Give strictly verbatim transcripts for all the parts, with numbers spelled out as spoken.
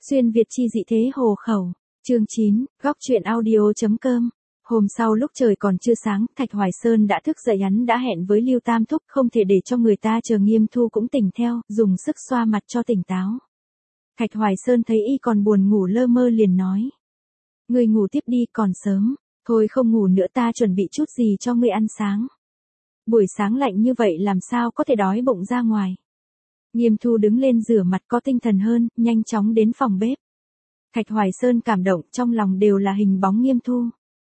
Xuyên Việt chi dị thế hồ khẩu. Chương chín, góc truyện audio.com. Hôm sau lúc trời còn chưa sáng, Thạch Hoài Sơn đã thức dậy, hắn đã hẹn với Lưu Tam Thúc, không thể để cho người ta chờ. Nghiêm Thu cũng tỉnh theo, dùng sức xoa mặt cho tỉnh táo. Thạch Hoài Sơn thấy y còn buồn ngủ lơ mơ liền nói: "Ngươi ngủ tiếp đi, còn sớm. Thôi không ngủ nữa, ta chuẩn bị chút gì cho ngươi ăn sáng. Buổi sáng lạnh như vậy làm sao có thể đói bụng ra ngoài." Nghiêm Thu đứng lên rửa mặt có tinh thần hơn, nhanh chóng đến phòng bếp. Thạch Hoài Sơn cảm động, trong lòng đều là hình bóng Nghiêm Thu.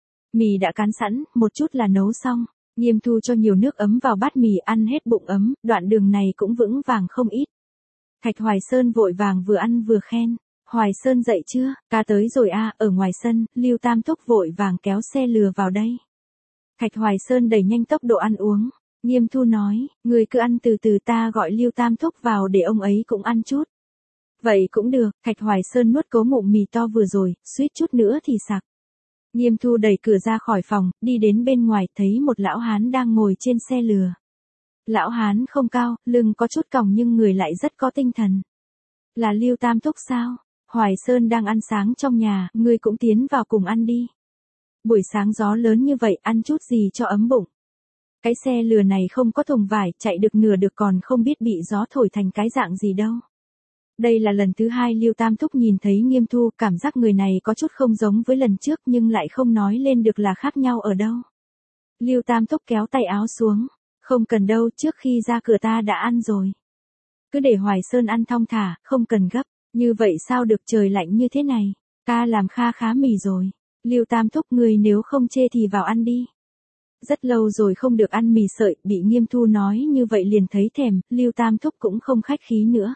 Mì đã cán sẵn, một chút là nấu xong. Nghiêm Thu cho nhiều nước ấm vào bát mì, ăn hết bụng ấm, đoạn đường này cũng vững vàng không ít. Thạch Hoài Sơn vội vàng vừa ăn vừa khen: "Hoài Sơn dậy chưa? Ca tới rồi a." Ở ngoài sân, Lưu Tam Thúc vội vàng kéo xe lừa vào đây. Thạch Hoài Sơn đẩy nhanh tốc độ ăn uống. Nghiêm Thu nói: "Người cứ ăn từ từ, ta gọi Lưu Tam Thúc vào để ông ấy cũng ăn chút." "Vậy cũng được." Thạch Hoài Sơn nuốt cố ngụm mì to vừa rồi, suýt chút nữa thì sặc. Nghiêm Thu đẩy cửa ra khỏi phòng, đi đến bên ngoài, thấy một lão hán đang ngồi trên xe lừa. Lão hán không cao, lưng có chút còng nhưng người lại rất có tinh thần. "Là Lưu Tam Thúc sao? Hoài Sơn đang ăn sáng trong nhà, ngươi cũng tiến vào cùng ăn đi. Buổi sáng gió lớn như vậy, ăn chút gì cho ấm bụng." Cái xe lừa này không có thùng vải, chạy được nửa được còn không biết bị gió thổi thành cái dạng gì đâu. Đây là lần thứ hai Lưu Tam Thúc nhìn thấy Nghiêm Thu, cảm giác người này có chút không giống với lần trước nhưng lại không nói lên được là khác nhau ở đâu. Lưu Tam Thúc kéo tay áo xuống: "Không cần đâu, trước khi ra cửa ta đã ăn rồi. Cứ để Hoài Sơn ăn thong thả, không cần gấp." "Như vậy sao được, trời lạnh như thế này. Ta làm kha khá mì rồi. Lưu Tam Thúc, ngươi nếu không chê thì vào ăn đi." Rất lâu rồi không được ăn mì sợi, bị Nghiêm Thu nói như vậy liền thấy thèm, Lưu Tam Thúc cũng không khách khí nữa.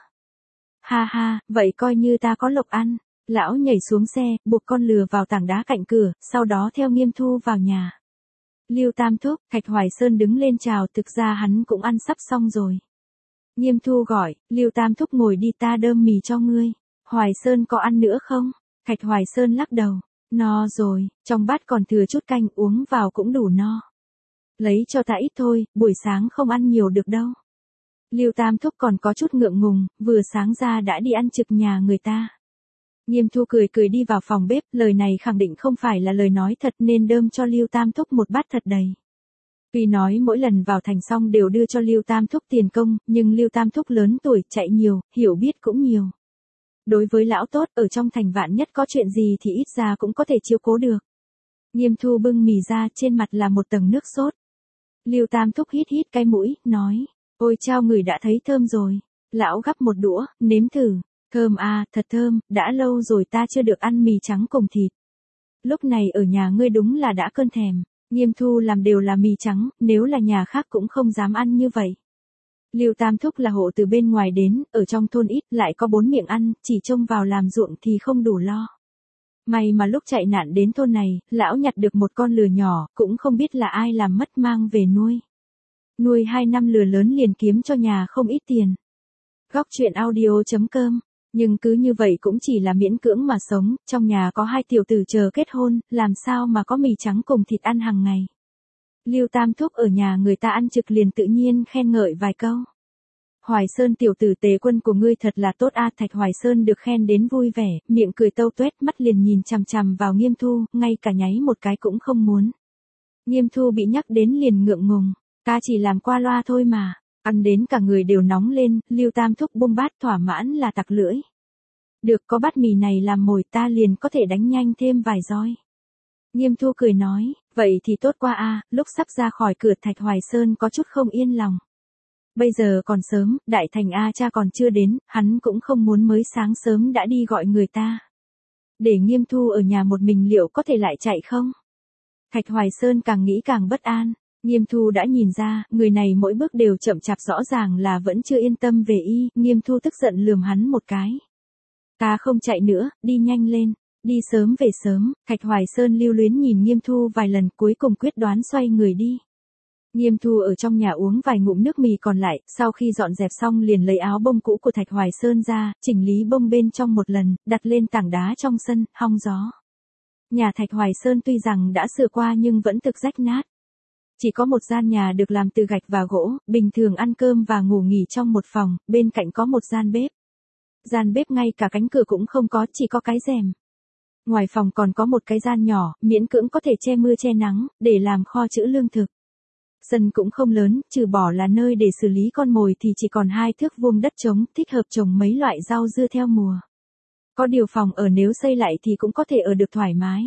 "Ha ha, vậy coi như ta có lộc ăn." Lão nhảy xuống xe, buộc con lừa vào tảng đá cạnh cửa, sau đó theo Nghiêm Thu vào nhà. "Lưu Tam Thúc." Thạch Hoài Sơn đứng lên chào, thực ra hắn cũng ăn sắp xong rồi. Nghiêm Thu gọi: "Lưu Tam Thúc ngồi đi, ta đơm mì cho ngươi. Hoài Sơn có ăn nữa không?" Thạch Hoài Sơn lắc đầu: "No rồi, trong bát còn thừa chút canh, uống vào cũng đủ no. Lấy cho ta ít thôi, buổi sáng không ăn nhiều được đâu." Lưu Tam Thúc còn có chút ngượng ngùng, vừa sáng ra đã đi ăn trực nhà người ta. Nghiêm Thu cười cười đi vào phòng bếp, lời này khẳng định không phải là lời nói thật nên đơm cho Lưu Tam Thúc một bát thật đầy. Tuy nói mỗi lần vào thành xong đều đưa cho Lưu Tam Thúc tiền công, nhưng Lưu Tam Thúc lớn tuổi, chạy nhiều, hiểu biết cũng nhiều. Đối với lão tốt, ở trong thành vạn nhất có chuyện gì thì ít ra cũng có thể chiếu cố được. Nghiêm Thu bưng mì ra, trên mặt là một tầng nước sốt. Lưu Tam Thúc hít hít cái mũi, nói: "Ôi chao, người đã thấy thơm rồi." Lão gắp một đũa, nếm thử. "Thơm à, thật thơm, đã lâu rồi ta chưa được ăn mì trắng cùng thịt. Lúc này ở nhà ngươi đúng là đã cơn thèm." Nghiêm Thu làm đều là mì trắng, nếu là nhà khác cũng không dám ăn như vậy. Lưu Tam Thúc là hộ từ bên ngoài đến, ở trong thôn ít, lại có bốn miệng ăn, chỉ trông vào làm ruộng thì không đủ lo. May mà lúc chạy nạn đến thôn này, lão nhặt được một con lừa nhỏ, cũng không biết là ai làm mất mang về nuôi. Nuôi hai năm lừa lớn liền kiếm cho nhà không ít tiền. Góc truyện audio.com. Nhưng cứ như vậy cũng chỉ là miễn cưỡng mà sống, trong nhà có hai tiểu tử chờ kết hôn, làm sao mà có mì trắng cùng thịt ăn hàng ngày. Lưu Tam Thúc ở nhà người ta ăn trực liền tự nhiên khen ngợi vài câu. "Hoài Sơn tiểu tử Tề Quân của ngươi thật là tốt a." Thạch Hoài Sơn được khen đến vui vẻ, miệng cười tâu tuét, mắt liền nhìn chằm chằm vào Nghiêm Thu, ngay cả nháy một cái cũng không muốn. Nghiêm Thu bị nhắc đến liền ngượng ngùng: "Ta chỉ làm qua loa thôi mà." Ăn đến cả người đều nóng lên, Lưu Tam Thúc buông bát thỏa mãn là tặc lưỡi: "Được, có bát mì này làm mồi ta liền có thể đánh nhanh thêm vài roi." Nghiêm Thu cười nói: "Vậy thì tốt quá a." Lúc sắp ra khỏi cửa, Thạch Hoài Sơn có chút không yên lòng. Bây giờ còn sớm, đại thành A cha còn chưa đến, hắn cũng không muốn mới sáng sớm đã đi gọi người ta. Để Nghiêm Thu ở nhà một mình liệu có thể lại chạy không? Thạch Hoài Sơn càng nghĩ càng bất an. Nghiêm Thu đã nhìn ra, người này mỗi bước đều chậm chạp, rõ ràng là vẫn chưa yên tâm về y. Nghiêm Thu tức giận lườm hắn một cái: "Ta không chạy nữa, đi nhanh lên, đi sớm về sớm." Thạch Hoài Sơn lưu luyến nhìn Nghiêm Thu vài lần, cuối cùng quyết đoán xoay người đi. Nghiêm Thu ở trong nhà uống vài ngụm nước mì còn lại, sau khi dọn dẹp xong liền lấy áo bông cũ của Thạch Hoài Sơn ra, chỉnh lý bông bên trong một lần, đặt lên tảng đá trong sân, hong gió. Nhà Thạch Hoài Sơn tuy rằng đã sửa qua nhưng vẫn thực rách nát. Chỉ có một gian nhà được làm từ gạch và gỗ, bình thường ăn cơm và ngủ nghỉ trong một phòng, bên cạnh có một gian bếp. Gian bếp ngay cả cánh cửa cũng không có, chỉ có cái rèm. Ngoài phòng còn có một cái gian nhỏ, miễn cưỡng có thể che mưa che nắng, để làm kho trữ lương thực. Sân cũng không lớn, trừ bỏ là nơi để xử lý con mồi thì chỉ còn hai thước vuông đất trống, thích hợp trồng mấy loại rau dưa theo mùa. Có điều phòng ở nếu xây lại thì cũng có thể ở được thoải mái.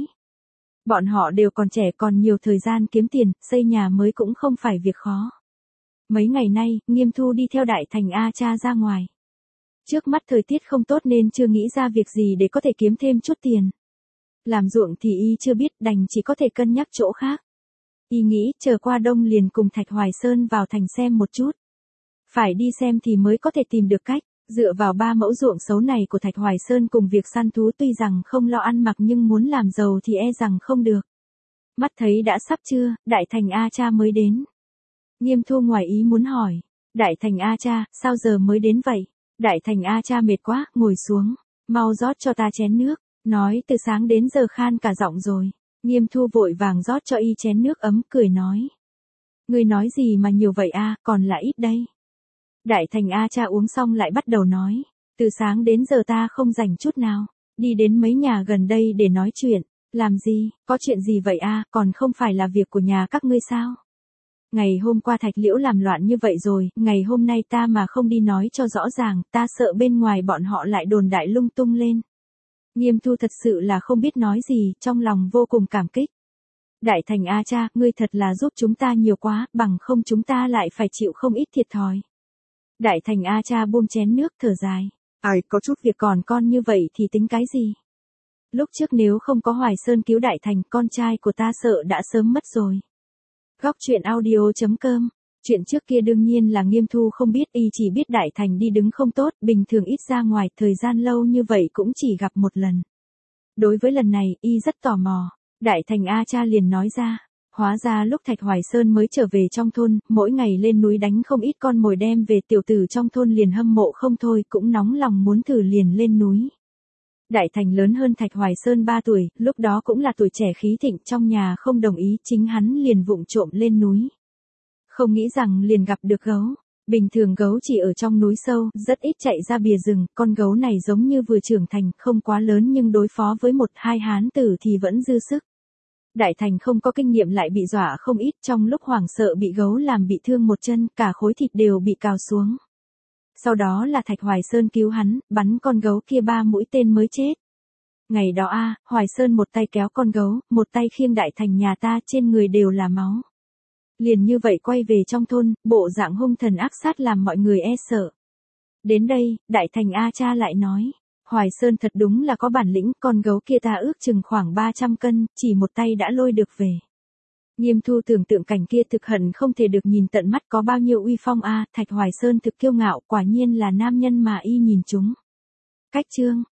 Bọn họ đều còn trẻ, còn nhiều thời gian kiếm tiền, xây nhà mới cũng không phải việc khó. Mấy ngày nay, Nghiêm Thu đi theo Đại Thành A Cha ra ngoài. Trước mắt thời tiết không tốt nên chưa nghĩ ra việc gì để có thể kiếm thêm chút tiền. Làm ruộng thì y chưa biết, đành chỉ có thể cân nhắc chỗ khác. Y nghĩ chờ qua đông liền cùng Thạch Hoài Sơn vào thành xem một chút. Phải đi xem thì mới có thể tìm được cách. Dựa vào ba mẫu ruộng xấu này của Thạch Hoài Sơn cùng việc săn thú, tuy rằng không lo ăn mặc nhưng muốn làm giàu thì e rằng không được. Mắt thấy đã sắp trưa, Đại Thành A Cha mới đến. Nghiêm Thu ngoài ý muốn hỏi. Đại Thành A Cha, sao giờ mới đến vậy? Đại Thành A Cha mệt quá, ngồi xuống. Mau rót cho ta chén nước. Nói từ sáng đến giờ khan cả giọng rồi. Nghiêm Thu vội vàng rót cho y chén nước ấm, cười nói. Ngươi nói gì mà nhiều vậy a, còn là ít đây. Đại Thành A Cha uống xong lại bắt đầu nói. Từ sáng đến giờ ta không rảnh chút nào. Đi đến mấy nhà gần đây để nói chuyện. Làm gì, có chuyện gì vậy a, còn không phải là việc của nhà các ngươi sao? Ngày hôm qua Thạch Liễu làm loạn như vậy rồi, ngày hôm nay ta mà không đi nói cho rõ ràng, ta sợ bên ngoài bọn họ lại đồn đại lung tung lên. Nghiêm Thu thật sự là không biết nói gì, trong lòng vô cùng cảm kích. Đại Thành A Cha, ngươi thật là giúp chúng ta nhiều quá, bằng không chúng ta lại phải chịu không ít thiệt thòi. Đại Thành A Cha buông chén nước thở dài. Ai, có chút việc còn con như vậy thì tính cái gì? Lúc trước nếu không có Hoài Sơn cứu Đại Thành, con trai của ta sợ đã sớm mất rồi. Góc truyện audio chấm com. Chuyện trước kia đương nhiên là Nghiêm Thu không biết, y chỉ biết Đại Thành đi đứng không tốt, bình thường ít ra ngoài, thời gian lâu như vậy cũng chỉ gặp một lần. Đối với lần này, y rất tò mò. Đại Thành A Cha liền nói ra. Hóa ra lúc Thạch Hoài Sơn mới trở về trong thôn, mỗi ngày lên núi đánh không ít con mồi đem về, tiểu tử trong thôn liền hâm mộ không thôi, cũng nóng lòng muốn thử liền lên núi. Đại Thành lớn hơn Thạch Hoài Sơn ba tuổi, lúc đó cũng là tuổi trẻ khí thịnh, trong nhà không đồng ý, chính hắn liền vụng trộm lên núi. Không nghĩ rằng liền gặp được gấu. Bình thường gấu chỉ ở trong núi sâu, rất ít chạy ra bìa rừng, con gấu này giống như vừa trưởng thành, không quá lớn nhưng đối phó với một hai hán tử thì vẫn dư sức. Đại Thành không có kinh nghiệm lại bị dọa không ít, trong lúc hoảng sợ bị gấu làm bị thương một chân, cả khối thịt đều bị cào xuống. Sau đó là Thạch Hoài Sơn cứu hắn, bắn con gấu kia ba mũi tên mới chết. Ngày đó a, Hoài Sơn một tay kéo con gấu, một tay khiêng Đại Thành nhà ta, trên người đều là máu. Liền như vậy quay về trong thôn, bộ dạng hung thần ác sát làm mọi người e sợ. Đến đây, Đại Thành A Cha lại nói. Hoài Sơn thật đúng là có bản lĩnh, con gấu kia ta ước chừng khoảng ba trăm cân, chỉ một tay đã lôi được về. Nghiêm Thu tưởng tượng cảnh kia thực hận không thể được nhìn tận mắt có bao nhiêu uy phong a, Thạch Hoài Sơn thực kiêu ngạo, quả nhiên là nam nhân mà y nhìn chúng. Cách chương